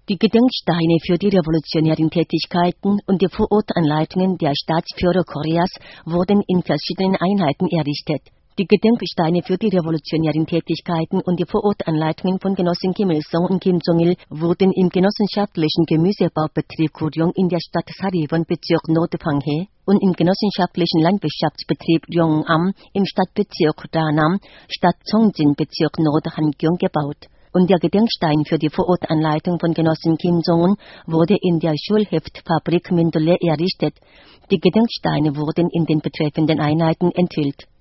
Die Gedenksteine für die revolutionären Tätigkeiten und die Vorortanleitungen der Staatsführer Koreas wurden in verschiedenen Einheiten errichtet. Die Gedenksteine für die revolutionären Tätigkeiten und die Vorortanleitungen von Genossen Kim Il-sung und Kim Jong-il wurden im genossenschaftlichen Gemüsebaubetrieb Kuryong in der Stadt Sariwon, Bezirk Nord-Panghae, und im genossenschaftlichen Landwirtschaftsbetrieb Ryongam im Stadtbezirk Ranam, Stadt Songjin, Bezirk Nord-Hamgyong gebaut. Und der Gedenkstein für die Vorortanleitung von Genossen Kim Jong-un wurde in der Schulheftfabrik Mindole errichtet. Die Gedenksteine wurden in den betreffenden Einheiten enthüllt.